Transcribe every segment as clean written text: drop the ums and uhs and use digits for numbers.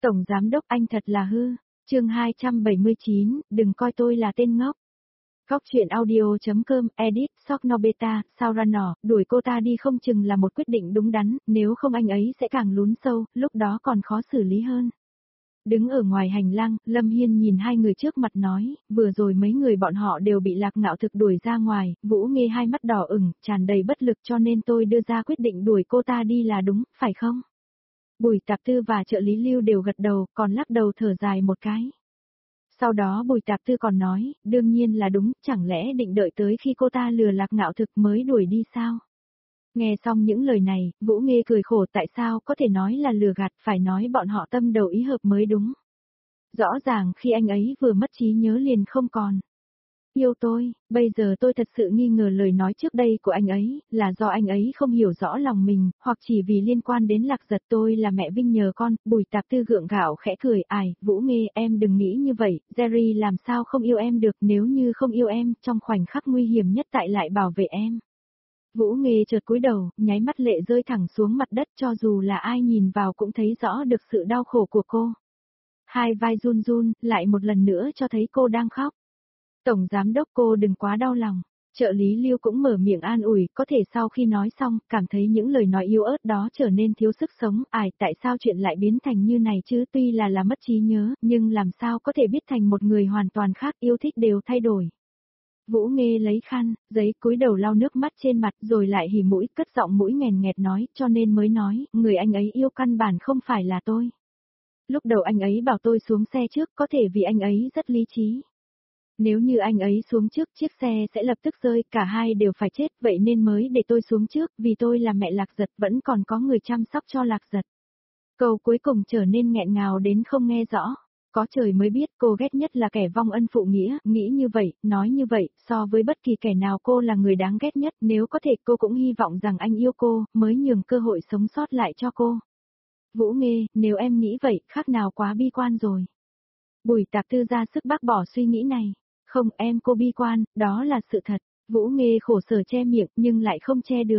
Tổng Giám Đốc anh thật là hư. Chương 279, đừng coi tôi là tên ngốc. Góc truyện audio.com, edit, Socnobeta, Saurano, đuổi cô ta đi không chừng là một quyết định đúng đắn, nếu không anh ấy sẽ càng lún sâu, lúc đó còn khó xử lý hơn. Đứng ở ngoài hành lang, Lâm Hiên nhìn hai người trước mặt nói, vừa rồi mấy người bọn họ đều bị Lạc Ngạo Thực đuổi ra ngoài, Vũ Nghê hai mắt đỏ ửng, tràn đầy bất lực cho nên tôi đưa ra quyết định đuổi cô ta đi là đúng, phải không? Bùi Tạp Tư và trợ lý Lưu đều gật đầu, còn lắc đầu thở dài một cái. Sau đó Bùi Tạp Tư còn nói, đương nhiên là đúng, chẳng lẽ định đợi tới khi cô ta lừa Lạc Ngạo Thực mới đuổi đi sao? Nghe xong những lời này, Vũ Nghê cười khổ tại sao có thể nói là lừa gạt, phải nói bọn họ tâm đầu ý hợp mới đúng. Rõ ràng khi anh ấy vừa mất trí nhớ liền không còn. Yêu tôi, bây giờ tôi thật sự nghi ngờ lời nói trước đây của anh ấy, là do anh ấy không hiểu rõ lòng mình, hoặc chỉ vì liên quan đến Lạc Giật. Tôi là mẹ Vinh nhờ con. Bùi Tạp Tư gượng gạo khẽ cười, Vũ Nghê em đừng nghĩ như vậy, Jerry làm sao không yêu em được, nếu như không yêu em, trong khoảnh khắc nguy hiểm nhất tại lại bảo vệ em. Vũ Nghê chợt cúi đầu, nháy mắt lệ rơi thẳng xuống mặt đất, cho dù là ai nhìn vào cũng thấy rõ được sự đau khổ của cô. Hai vai run run, lại một lần nữa cho thấy cô đang khóc. Tổng Giám Đốc cô đừng quá đau lòng. Trợ lý Lưu cũng mở miệng an ủi, có thể sau khi nói xong, cảm thấy những lời nói yếu ớt đó trở nên thiếu sức sống. Tại sao chuyện lại biến thành như này chứ, tuy là mất trí nhớ, nhưng làm sao có thể biết thành một người hoàn toàn khác, yêu thích đều thay đổi. Vũ Nghê lấy khăn, giấy cúi đầu lau nước mắt trên mặt rồi lại hỉ mũi, cất giọng mũi nghèn nghẹt nói, cho nên mới nói, người anh ấy yêu căn bản không phải là tôi. Lúc đầu anh ấy bảo tôi xuống xe trước, có thể vì anh ấy rất lý trí. Nếu như anh ấy xuống trước chiếc xe sẽ lập tức rơi, cả hai đều phải chết, vậy nên mới để tôi xuống trước, vì tôi là mẹ Lạc Giật vẫn còn có người chăm sóc cho Lạc Giật. Câu cuối cùng trở nên nghẹn ngào đến không nghe rõ. Có trời mới biết cô ghét nhất là kẻ vong ân phụ nghĩa, nghĩ như vậy, nói như vậy, so với bất kỳ kẻ nào cô là người đáng ghét nhất, nếu có thể cô cũng hy vọng rằng anh yêu cô, mới nhường cơ hội sống sót lại cho cô. Vũ Nghê, nếu em nghĩ vậy, khác nào quá bi quan rồi. Bùi Tạp Tư ra sức bác bỏ suy nghĩ này. Không em cô bi quan, đó là sự thật. Vũ Nghê khổ sở che miệng nhưng lại không che được.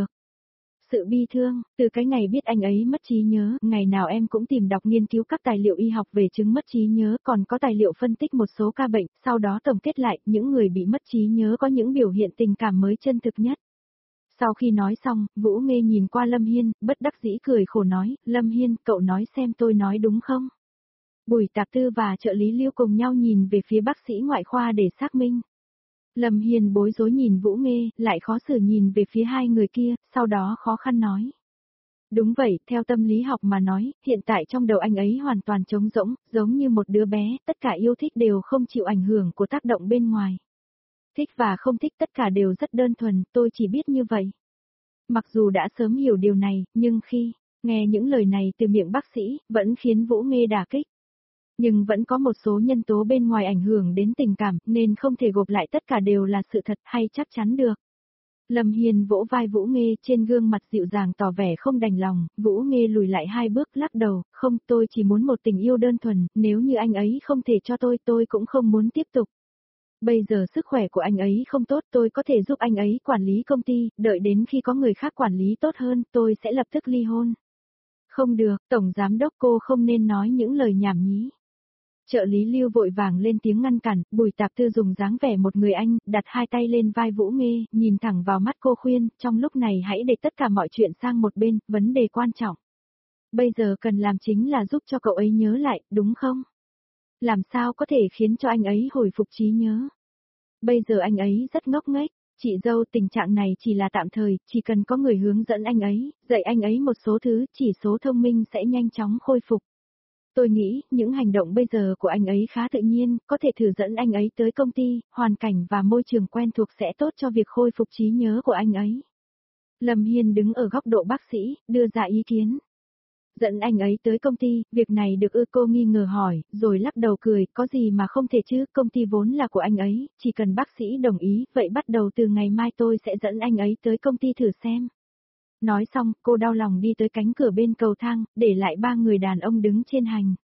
Sự bi thương, từ cái ngày biết anh ấy mất trí nhớ, ngày nào em cũng tìm đọc nghiên cứu các tài liệu y học về chứng mất trí nhớ, còn có tài liệu phân tích một số ca bệnh, sau đó tổng kết lại, những người bị mất trí nhớ có những biểu hiện tình cảm mới chân thực nhất. Sau khi nói xong, Vũ Nghê nhìn qua Lâm Hiên, bất đắc dĩ cười khổ nói, Lâm Hiên, cậu nói xem tôi nói đúng không? Bùi Tạp Tư và trợ lý Lưu cùng nhau nhìn về phía bác sĩ ngoại khoa để xác minh. Lâm Hiên bối rối nhìn Vũ Nghê, lại khó xử nhìn về phía hai người kia, sau đó khó khăn nói. Đúng vậy, theo tâm lý học mà nói, hiện tại trong đầu anh ấy hoàn toàn trống rỗng, giống như một đứa bé, tất cả yêu thích đều không chịu ảnh hưởng của tác động bên ngoài. Thích và không thích tất cả đều rất đơn thuần, tôi chỉ biết như vậy. Mặc dù đã sớm hiểu điều này, nhưng khi nghe những lời này từ miệng bác sĩ, vẫn khiến Vũ Nghê đả kích. Nhưng vẫn có một số nhân tố bên ngoài ảnh hưởng đến tình cảm, nên không thể gộp lại tất cả đều là sự thật hay chắc chắn được. Lâm Hiền vỗ vai Vũ Nghê, trên gương mặt dịu dàng tỏ vẻ không đành lòng. Vũ Nghê lùi lại hai bước lắc đầu, không, tôi chỉ muốn một tình yêu đơn thuần, nếu như anh ấy không thể cho tôi cũng không muốn tiếp tục. Bây giờ sức khỏe của anh ấy không tốt, tôi có thể giúp anh ấy quản lý công ty, đợi đến khi có người khác quản lý tốt hơn, tôi sẽ lập tức ly hôn. Không được, Tổng Giám Đốc cô không nên nói những lời nhảm nhí. Trợ lý Lưu vội vàng lên tiếng ngăn cản, Bùi Tạp Tư dùng dáng vẻ một người anh, đặt hai tay lên vai Vũ Nghê, nhìn thẳng vào mắt cô khuyên, trong lúc này hãy để tất cả mọi chuyện sang một bên, vấn đề quan trọng. Bây giờ cần làm chính là giúp cho cậu ấy nhớ lại, đúng không? Làm sao có thể khiến cho anh ấy hồi phục trí nhớ? Bây giờ anh ấy rất ngốc nghếch, chị dâu tình trạng này chỉ là tạm thời, chỉ cần có người hướng dẫn anh ấy, dạy anh ấy một số thứ, chỉ số thông minh sẽ nhanh chóng khôi phục. Tôi nghĩ, những hành động bây giờ của anh ấy khá tự nhiên, có thể thử dẫn anh ấy tới công ty, hoàn cảnh và môi trường quen thuộc sẽ tốt cho việc khôi phục trí nhớ của anh ấy. Lâm Hiên đứng ở góc độ bác sĩ, đưa ra ý kiến. Dẫn anh ấy tới công ty, việc này được cô nghi ngờ hỏi, rồi lắc đầu cười, có gì mà không thể chứ, công ty vốn là của anh ấy, chỉ cần bác sĩ đồng ý, vậy bắt đầu từ ngày mai tôi sẽ dẫn anh ấy tới công ty thử xem. Nói xong, cô đau lòng đi tới cánh cửa bên cầu thang, để lại ba người đàn ông đứng trên hành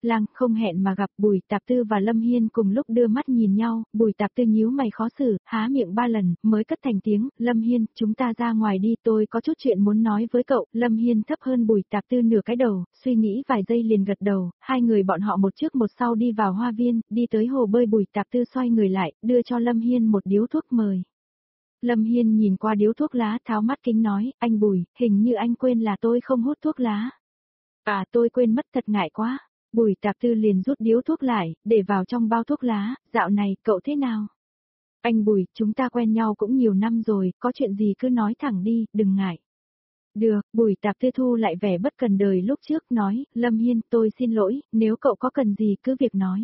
Lang không hẹn mà gặp Bùi Tạp Tư và Lâm Hiên cùng lúc đưa mắt nhìn nhau, Bùi Tạp Tư nhíu mày khó xử, há miệng 3 lần, mới cất thành tiếng, Lâm Hiên, chúng ta ra ngoài đi, tôi có chút chuyện muốn nói với cậu, Lâm Hiên thấp hơn Bùi Tạp Tư nửa cái đầu, suy nghĩ vài giây liền gật đầu, hai người bọn họ một trước một sau đi vào hoa viên, đi tới hồ bơi Bùi Tạp Tư xoay người lại, đưa cho Lâm Hiên một điếu thuốc mời. Lâm Hiên nhìn qua điếu thuốc lá tháo mắt kính nói, anh Bùi, hình như anh quên là tôi không hút thuốc lá. À tôi quên mất thật ngại quá. Bùi Tạp Tư liền rút điếu thuốc lại, để vào trong bao thuốc lá, dạo này, cậu thế nào? Anh Bùi, chúng ta quen nhau cũng nhiều năm rồi, có chuyện gì cứ nói thẳng đi, đừng ngại. Được, Bùi Tạp Tư thu lại vẻ bất cần đời lúc trước, nói, Lâm Hiên, tôi xin lỗi, nếu cậu có cần gì cứ việc nói.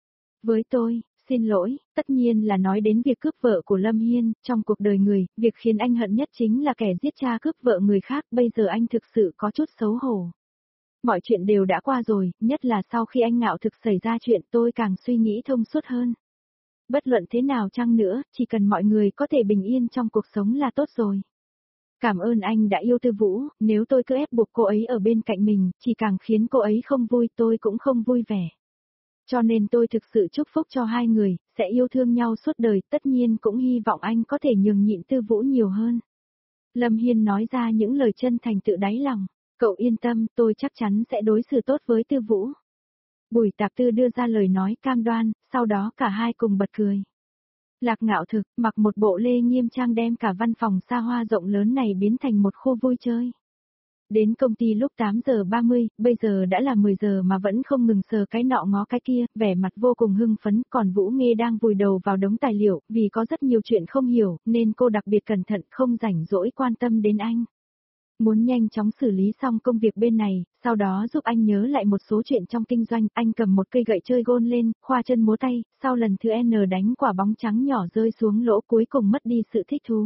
Với tôi, xin lỗi, tất nhiên là nói đến việc cướp vợ của Lâm Hiên, trong cuộc đời người, việc khiến anh hận nhất chính là kẻ giết cha cướp vợ người khác, bây giờ anh thực sự có chút xấu hổ. Mọi chuyện đều đã qua rồi, nhất là sau khi anh Ngạo Thực xảy ra chuyện tôi càng suy nghĩ thông suốt hơn. Bất luận thế nào chăng nữa, chỉ cần mọi người có thể bình yên trong cuộc sống là tốt rồi. Cảm ơn anh đã yêu Tư Vũ, nếu tôi cứ ép buộc cô ấy ở bên cạnh mình, chỉ càng khiến cô ấy không vui, tôi cũng không vui vẻ. Cho nên tôi thực sự chúc phúc cho hai người, sẽ yêu thương nhau suốt đời, tất nhiên cũng hy vọng anh có thể nhường nhịn Tư Vũ nhiều hơn. Lâm Hiên nói ra những lời chân thành tự đáy lòng. Cậu yên tâm, tôi chắc chắn sẽ đối xử tốt với Tư Vũ. Bùi Tạp Tư đưa ra lời nói cam đoan, sau đó cả hai cùng bật cười. Lạc Ngạo Thực, mặc một bộ lê nghiêm trang đem cả văn phòng xa hoa rộng lớn này biến thành một khu vui chơi. Đến công ty lúc 8 giờ 30, bây giờ đã là 10 giờ mà vẫn không ngừng sờ cái nọ ngó cái kia, vẻ mặt vô cùng hưng phấn, còn Vũ Nghê đang vùi đầu vào đống tài liệu, vì có rất nhiều chuyện không hiểu, nên cô đặc biệt cẩn thận không rảnh rỗi quan tâm đến anh. Muốn nhanh chóng xử lý xong công việc bên này, sau đó giúp anh nhớ lại một số chuyện trong kinh doanh, anh cầm một cây gậy chơi gôn lên, khoa chân múa tay, sau lần thứ N đánh quả bóng trắng nhỏ rơi xuống lỗ cuối cùng mất đi sự thích thú.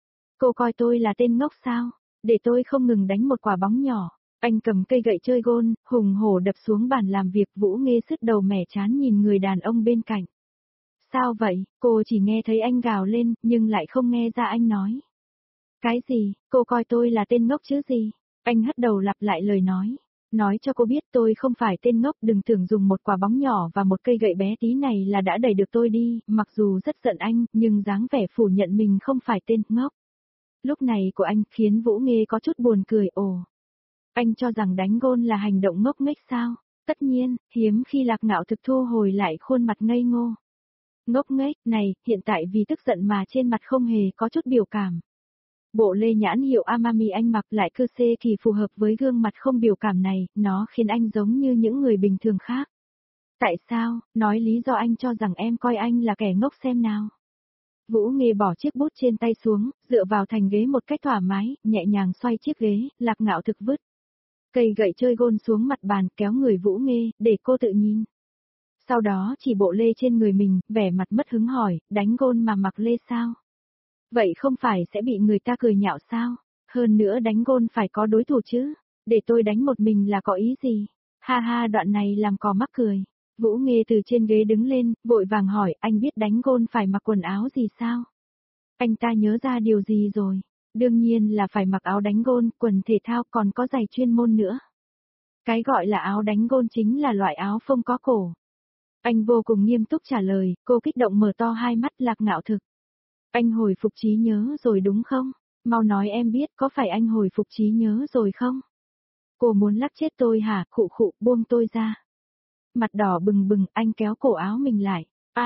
Cô coi tôi là tên ngốc sao? Để tôi không ngừng đánh một quả bóng nhỏ. Anh cầm cây gậy chơi gôn, hùng hổ đập xuống bàn làm việc, Vũ Nghê sứt đầu mẻ chán nhìn người đàn ông bên cạnh. Sao vậy? Cô chỉ nghe thấy anh gào lên, nhưng lại không nghe ra anh nói. Cái gì, cô coi tôi là tên ngốc chứ gì? Anh hất đầu lặp lại lời nói. Nói cho cô biết tôi không phải tên ngốc, đừng tưởng dùng một quả bóng nhỏ và một cây gậy bé tí này là đã đẩy được tôi đi, mặc dù rất giận anh, nhưng dáng vẻ phủ nhận mình không phải tên ngốc. Lúc này của anh khiến Vũ Nghê có chút buồn cười, ồ. Anh cho rằng đánh gôn là hành động ngốc nghếch sao? Tất nhiên, hiếm khi Lạc Ngạo Thực thu hồi lại khuôn mặt ngây ngô. Ngốc nghếch, này, hiện tại vì tức giận mà trên mặt không hề có chút biểu cảm. Bộ lê nhãn hiệu Amami anh mặc lại cơ xê kỳ phù hợp với gương mặt không biểu cảm này, nó khiến anh giống như những người bình thường khác. Tại sao, nói lý do anh cho rằng em coi anh là kẻ ngốc xem nào. Vũ Nghê bỏ chiếc bút trên tay xuống, dựa vào thành ghế một cách thoải mái, nhẹ nhàng xoay chiếc ghế, Lạc Ngạo Thực vứt cây gậy chơi gôn xuống mặt bàn, kéo người Vũ Nghê, để cô tự nhìn. Sau đó chỉ bộ lê trên người mình, vẻ mặt mất hứng hỏi, đánh gôn mà mặc lê sao? Vậy không phải sẽ bị người ta cười nhạo sao? Hơn nữa đánh gôn phải có đối thủ chứ, để tôi đánh một mình là có ý gì? Ha ha, đoạn này làm cò mắc cười. Vũ Nghê từ trên ghế đứng lên, vội vàng hỏi, anh biết đánh gôn phải mặc quần áo gì sao? Anh ta nhớ ra điều gì rồi? Đương nhiên là phải mặc áo đánh gôn, quần thể thao, còn có giày chuyên môn nữa. Cái gọi là áo đánh gôn chính là loại áo phông có cổ. Anh vô cùng nghiêm túc trả lời, cô kích động mở to hai mắt. Lạc Ngạo Thực. Anh hồi phục trí nhớ rồi đúng không? Mau nói em biết, có phải anh hồi phục trí nhớ rồi không? Cô muốn lắc chết tôi hả? Khụ khụ, buông tôi ra. Mặt đỏ bừng bừng, anh kéo cổ áo mình lại.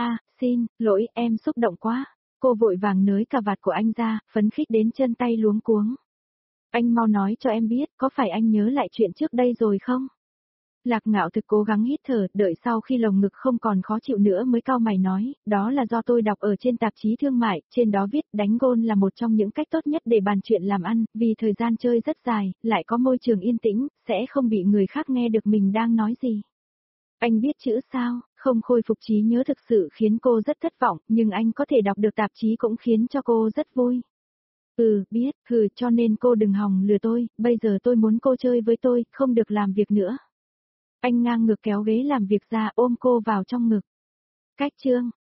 Xin lỗi, em xúc động quá. Cô vội vàng nới cà vạt của anh ra, phấn khích đến chân tay luống cuống. Anh mau nói cho em biết, có phải anh nhớ lại chuyện trước đây rồi không? Lạc Ngạo Thực cố gắng hít thở, đợi sau khi lồng ngực không còn khó chịu nữa mới cau mày nói, đó là do tôi đọc ở trên tạp chí thương mại, trên đó viết đánh gôn là một trong những cách tốt nhất để bàn chuyện làm ăn, vì thời gian chơi rất dài, lại có môi trường yên tĩnh, sẽ không bị người khác nghe được mình đang nói gì. Anh biết chữ sao? Không khôi phục trí nhớ thực sự khiến cô rất thất vọng, nhưng anh có thể đọc được tạp chí cũng khiến cho cô rất vui. Biết, cho nên cô đừng hòng lừa tôi, bây giờ tôi muốn cô chơi với tôi, không được làm việc nữa. Anh ngang ngược kéo ghế làm việc ra, ôm cô vào trong ngực. Cách chương